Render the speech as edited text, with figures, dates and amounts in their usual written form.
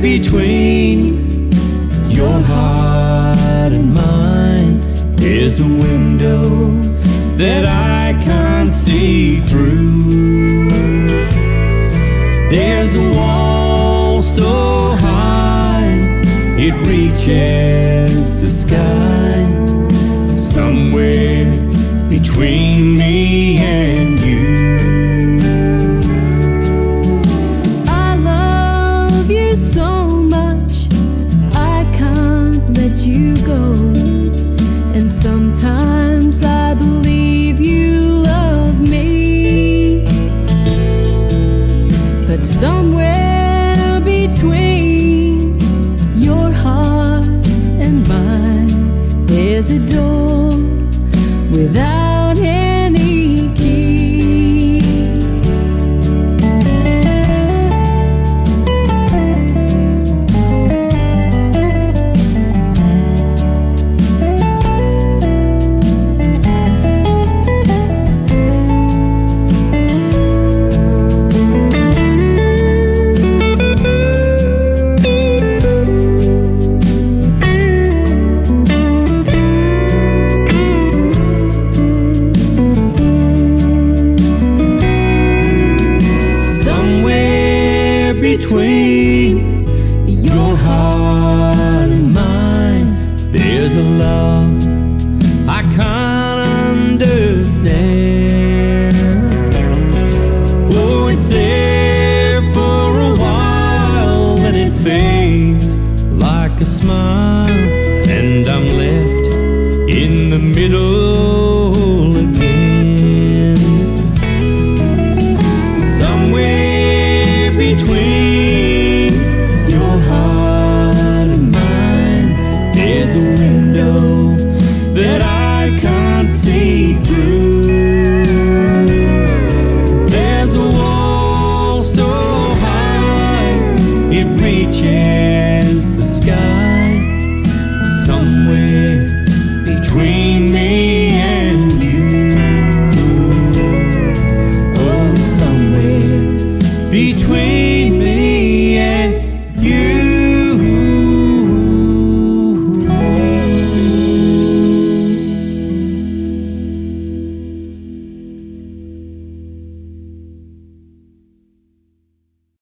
between your heart and mine, there's a window that I can't see through. There's a wall so high it reaches the sky, somewhere between me and you. I love you so much, I can't let you go. And sometimes I believe you love me, but somewhere between your heart and mine, there's a door without any key. Between your heart and mine, there's a love I can't understand. Oh, it's there for a while, then it fades like a smile, and I'm left in the middle again. Somewhere between your heart and mine, there's a window that I can't see through. There's a wall so high it reaches the sky, somewhere between me and you. Oh, somewhere between me